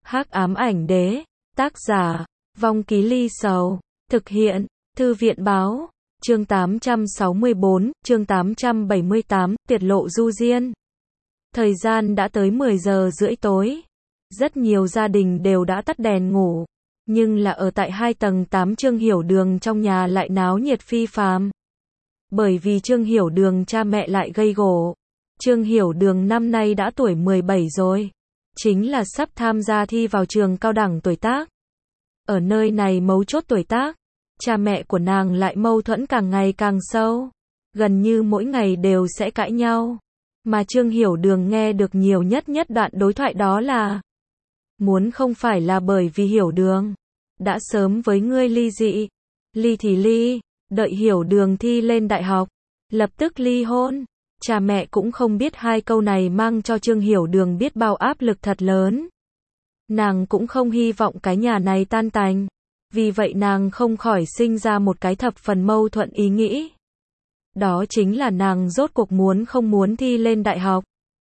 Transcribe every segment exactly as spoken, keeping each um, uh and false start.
Hắc ám ảnh đế, tác giả, Vong Ký Ly Sầu, thực hiện, Thư viện báo, chương tám trăm sáu mươi bốn, chương tám trăm bảy mươi tám, tiết lộ du diên. Thời gian đã tới mười giờ rưỡi tối. Rất nhiều gia đình đều đã tắt đèn ngủ, nhưng là ở tại hai tầng tám Trương Hiểu Đường trong nhà lại náo nhiệt phi phàm. Bởi vì Trương Hiểu Đường cha mẹ lại gây gổ. Trương Hiểu Đường năm nay đã tuổi mười bảy rồi, chính là sắp tham gia thi vào trường cao đẳng tuổi tác. Ở nơi này mấu chốt tuổi tác, cha mẹ của nàng lại mâu thuẫn càng ngày càng sâu, gần như mỗi ngày đều sẽ cãi nhau. Mà Trương Hiểu Đường nghe được nhiều nhất nhất đoạn đối thoại đó là: muốn không phải là bởi vì Hiểu Đường đã sớm với ngươi ly dị, ly thì ly, đợi Hiểu Đường thi lên đại học, lập tức ly hôn. Cha mẹ cũng không biết hai câu này mang cho Trương Hiểu Đường biết bao áp lực thật lớn. Nàng cũng không hy vọng cái nhà này tan tành, vì vậy nàng không khỏi sinh ra một cái thập phần mâu thuẫn ý nghĩ. Đó chính là nàng rốt cuộc muốn không muốn thi lên đại học.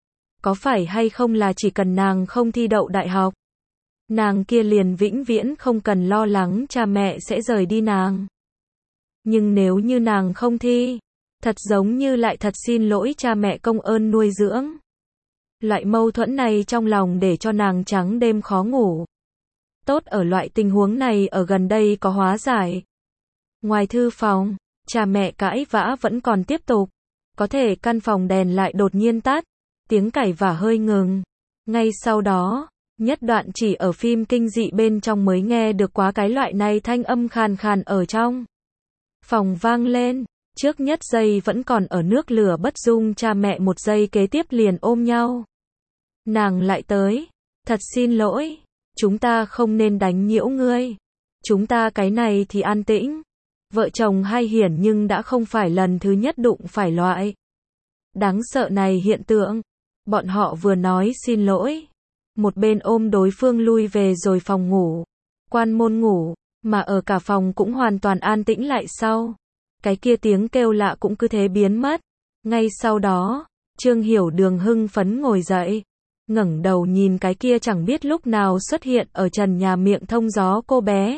Có phải hay không là chỉ cần nàng không thi đậu đại học, nàng kia liền vĩnh viễn không cần lo lắng cha mẹ sẽ rời đi nàng. Nhưng nếu như nàng không thi, thật giống như lại thật xin lỗi cha mẹ công ơn nuôi dưỡng. Loại mâu thuẫn này trong lòng để cho nàng trắng đêm khó ngủ. Tốt ở loại tình huống này ở gần đây có hóa giải. Ngoài thư phòng, cha mẹ cãi vã vẫn còn tiếp tục. Có thể căn phòng đèn lại đột nhiên tắt, tiếng cãi vã hơi ngừng. Ngay sau đó, nhất đoạn chỉ ở phim kinh dị bên trong mới nghe được quá cái loại này thanh âm khàn khàn ở trong phòng vang lên. Trước nhất giây vẫn còn ở nước lửa bất dung cha mẹ một giây kế tiếp liền ôm nhau. Nàng lại tới, thật xin lỗi, chúng ta không nên đánh nhiễu ngươi. Chúng ta cái này thì an tĩnh. Vợ chồng hai hiển nhưng đã không phải lần thứ nhất đụng phải loại đáng sợ này hiện tượng. Bọn họ vừa nói xin lỗi, một bên ôm đối phương lui về rồi phòng ngủ, quan môn ngủ, mà ở cả phòng cũng hoàn toàn an tĩnh lại sau. Cái kia tiếng kêu lạ cũng cứ thế biến mất. Ngay sau đó, Trương Hiểu Đường hưng phấn ngồi dậy, ngẩng đầu nhìn cái kia chẳng biết lúc nào xuất hiện ở trần nhà miệng thông gió cô bé.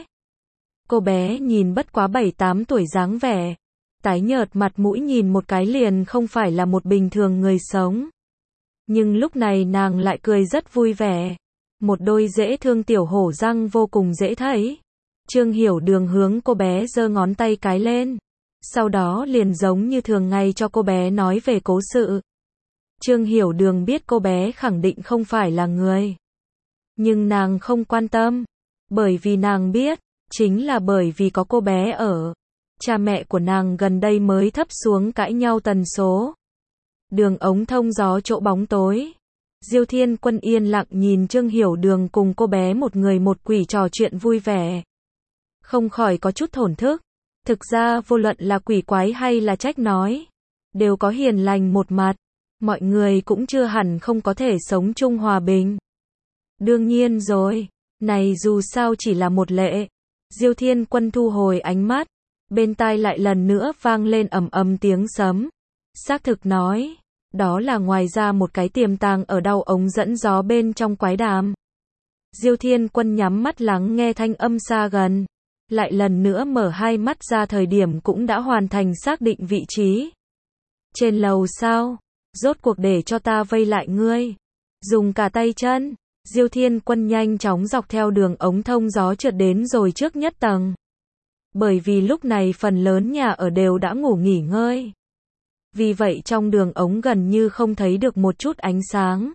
Cô bé nhìn bất quá bảy tám tuổi dáng vẻ, tái nhợt mặt mũi nhìn một cái liền không phải là một bình thường người sống. Nhưng lúc này nàng lại cười rất vui vẻ. Một đôi dễ thương tiểu hổ răng vô cùng dễ thấy. Trương Hiểu Đường hướng cô bé giơ ngón tay cái lên. Sau đó liền giống như thường ngày cho cô bé nói về cố sự. Trương Hiểu Đường biết cô bé khẳng định không phải là người. Nhưng nàng không quan tâm. Bởi vì nàng biết, chính là bởi vì có cô bé ở. Cha mẹ của nàng gần đây mới thấp xuống cãi nhau tần số. Đường ống thông gió chỗ bóng tối. Diêu Thiên Quân yên lặng nhìn Trương Hiểu Đường cùng cô bé một người một quỷ trò chuyện vui vẻ. Không khỏi có chút thổn thức. Thực ra vô luận là quỷ quái hay là trách nói, đều có hiền lành một mặt. Mọi người cũng chưa hẳn không có thể sống chung hòa bình. Đương nhiên rồi, này dù sao chỉ là một lệ. Diêu Thiên Quân thu hồi ánh mắt, bên tai lại lần nữa vang lên ầm ầm tiếng sấm. Xác thực nói, đó là ngoài ra một cái tiềm tàng ở đầu ống dẫn gió bên trong quái đàm. Diêu Thiên Quân nhắm mắt lắng nghe thanh âm xa gần. Lại lần nữa mở hai mắt ra thời điểm cũng đã hoàn thành xác định vị trí. Trên lầu sao? Rốt cuộc để cho ta vây lại ngươi. Dùng cả tay chân. Diêu Thiên Quân nhanh chóng dọc theo đường ống thông gió trượt đến rồi trước nhất tầng. Bởi vì lúc này phần lớn nhà ở đều đã ngủ nghỉ ngơi. Vì vậy trong đường ống gần như không thấy được một chút ánh sáng.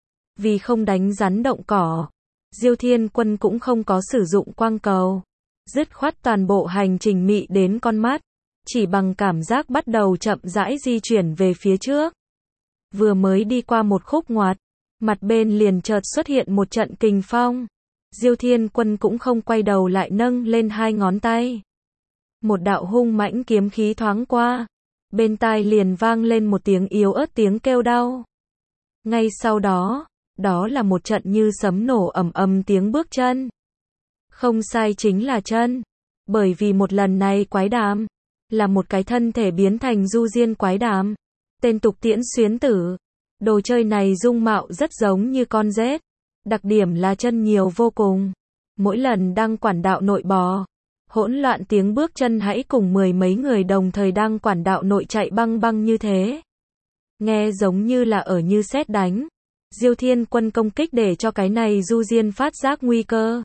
Vì không đánh rắn động cỏ, Diêu Thiên Quân cũng không có sử dụng quang cầu. Dứt khoát toàn bộ hành trình mị đến con mắt, chỉ bằng cảm giác bắt đầu chậm rãi di chuyển về phía trước. Vừa mới đi qua một khúc ngoặt, mặt bên liền chợt xuất hiện một trận kình phong. Diêu Thiên Quân cũng không quay đầu lại nâng lên hai ngón tay. Một đạo hung mãnh kiếm khí thoáng qua, bên tai liền vang lên một tiếng yếu ớt tiếng kêu đau. Ngay sau đó, đó là một trận như sấm nổ ầm ầm tiếng bước chân. Không sai, chính là chân. Bởi vì một lần này quái đàm là một cái thân thể biến thành du diên quái đàm. Tên tục Tiễn Xuyến Tử. Đồ chơi này dung mạo rất giống như con rết. Đặc điểm là chân nhiều vô cùng. Mỗi lần đăng quản đạo nội bò, hỗn loạn tiếng bước chân hãy cùng mười mấy người đồng thời đăng quản đạo nội chạy băng băng như thế. Nghe giống như là ở như sét đánh. Diêu Thiên Quân công kích để cho cái này Du Diên phát giác nguy cơ.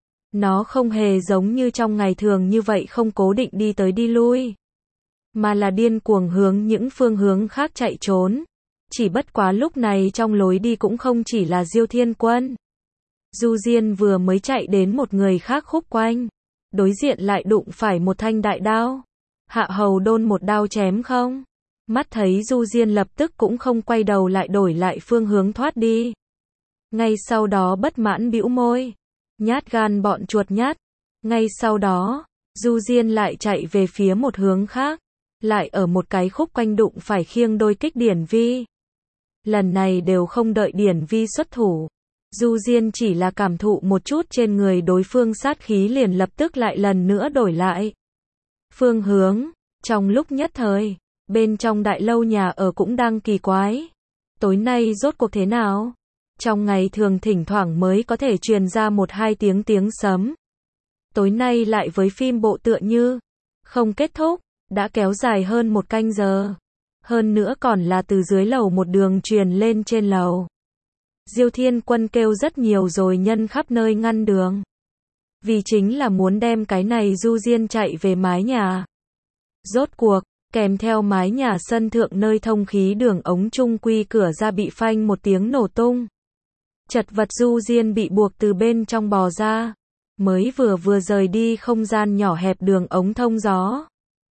Nó không hề giống như trong ngày thường như vậy không cố định đi tới đi lui, mà là điên cuồng hướng những phương hướng khác chạy trốn. Chỉ bất quá lúc này trong lối đi cũng không chỉ là Diêu Thiên Quân. Du Diên vừa mới chạy đến một người khác khúc quanh, đối diện lại đụng phải một thanh đại đao. Hạ hầu đôn một đao chém không. Mắt thấy Du Diên lập tức cũng không quay đầu lại đổi lại phương hướng thoát đi. Ngay sau đó bất mãn bĩu môi. Nhát gan bọn chuột nhát. Ngay sau đó, Du Diên lại chạy về phía một hướng khác. Lại ở một cái khúc quanh đụng phải khiêng đôi kích Điển Vi. Lần này đều không đợi Điển Vi xuất thủ. Du Diên chỉ là cảm thụ một chút trên người đối phương sát khí liền lập tức lại lần nữa đổi lại phương hướng. Trong lúc nhất thời, bên trong đại lâu nhà ở cũng đang kỳ quái. Tối nay rốt cuộc thế nào? Trong ngày thường thỉnh thoảng mới có thể truyền ra một hai tiếng tiếng sấm. Tối nay lại với phim bộ tựa như không kết thúc, đã kéo dài hơn một canh giờ. Hơn nữa còn là từ dưới lầu một đường truyền lên trên lầu. Diêu Thiên Quân kêu rất nhiều rồi nhân khắp nơi ngăn đường. Vì chính là muốn đem cái này Du Diên chạy về mái nhà. Rốt cuộc, kèm theo mái nhà sân thượng nơi thông khí đường ống trung quy cửa ra bị phanh một tiếng nổ tung. Chật vật Du Diên bị buộc từ bên trong bò ra. Mới vừa vừa rời đi không gian nhỏ hẹp đường ống thông gió.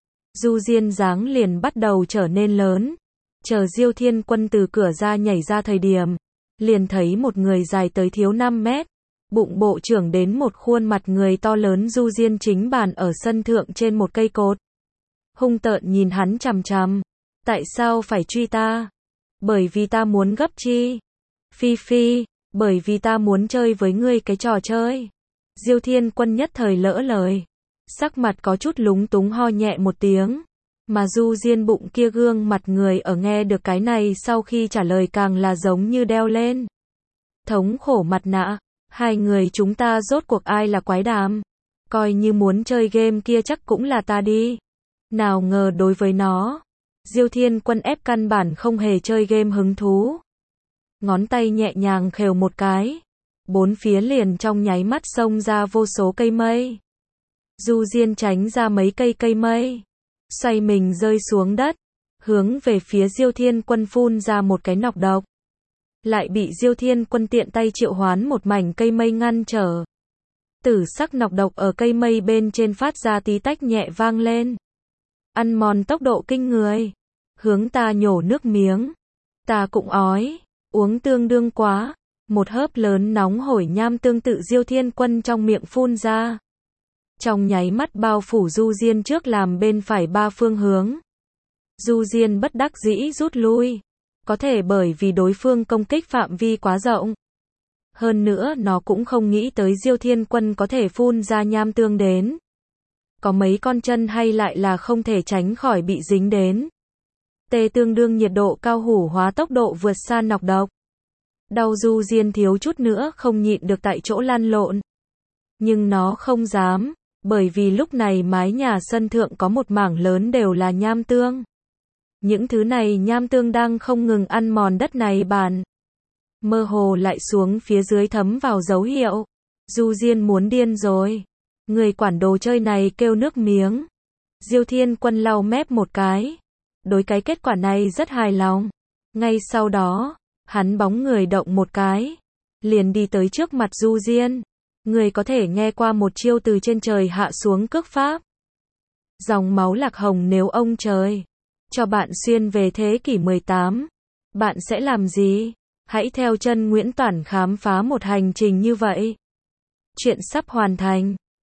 Du Diên dáng liền bắt đầu trở nên lớn. Chờ Diêu Thiên Quân từ cửa ra nhảy ra thời điểm, liền thấy một người dài tới thiếu năm mét, bụng bộ trưởng đến một khuôn mặt người to lớn Du Diên chính bàn ở sân thượng trên một cây cột. Hung tợn nhìn hắn chằm chằm. Tại sao phải truy ta? Bởi vì ta muốn gấp chi. Phi phi, bởi vì ta muốn chơi với ngươi cái trò chơi. Diêu Thiên Quân nhất thời lỡ lời. Sắc mặt có chút lúng túng ho nhẹ một tiếng. Mà Du Diên bụng kia gương mặt người ở nghe được cái này sau khi trả lời càng là giống như đeo lên thống khổ mặt nạ. Hai người chúng ta rốt cuộc ai là quái đàm? Coi như muốn chơi game kia chắc cũng là ta đi. Nào ngờ đối với nó, Diêu Thiên Quân ép căn bản không hề chơi game hứng thú. Ngón tay nhẹ nhàng khều một cái, bốn phía liền trong nháy mắt xông ra vô số cây mây. Du Diên tránh ra mấy cây cây mây, xoay mình rơi xuống đất, hướng về phía Diêu Thiên Quân phun ra một cái nọc độc. Lại bị Diêu Thiên Quân tiện tay triệu hoán một mảnh cây mây ngăn trở. Tử sắc nọc độc ở cây mây bên trên phát ra tí tách nhẹ vang lên. Ăn mòn tốc độ kinh người. Hướng ta nhổ nước miếng. Ta cũng ói. Uống tương đương quá. Một hớp lớn nóng hổi nham tương tự Diêu Thiên Quân trong miệng phun ra. Trong nháy mắt bao phủ Du Diên trước làm bên phải ba phương hướng. Du Diên bất đắc dĩ rút lui. Có thể bởi vì đối phương công kích phạm vi quá rộng. Hơn nữa nó cũng không nghĩ tới Diêu Thiên Quân có thể phun ra nham tương đến. Có mấy con chân hay lại là không thể tránh khỏi bị dính đến. Tê tương đương nhiệt độ cao hủ hóa tốc độ vượt xa nọc độc. Đau Du Diên thiếu chút nữa không nhịn được tại chỗ lăn lộn. Nhưng nó không dám, bởi vì lúc này mái nhà sân thượng có một mảng lớn đều là nham tương. Những thứ này nham tương đang không ngừng ăn mòn đất này bàn. Mơ hồ lại xuống phía dưới thấm vào dấu hiệu. Du Diên muốn điên rồi. Người quản đồ chơi này kêu nước miếng. Diêu Thiên Quân lau mép một cái. Đối cái kết quả này rất hài lòng. Ngay sau đó, hắn bóng người động một cái. Liền đi tới trước mặt Du Diên. Người có thể nghe qua một chiêu từ trên trời hạ xuống cước pháp. Dòng máu lạc hồng nếu ông trời cho bạn xuyên về thế kỷ mười tám. Bạn sẽ làm gì? Hãy theo chân Nguyễn Toản khám phá một hành trình như vậy. Chuyện sắp hoàn thành.